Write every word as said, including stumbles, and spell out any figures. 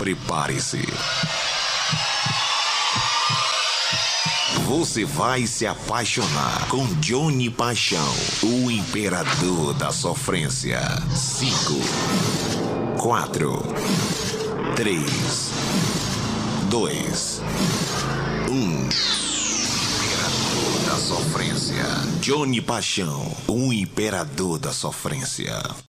Prepare-se. Você vai se apaixonar com Johnny Paixão, o imperador da sofrência. Cinco, quatro, três, dois, um. Imperador da sofrência. Johnny Paixão, o imperador da sofrência.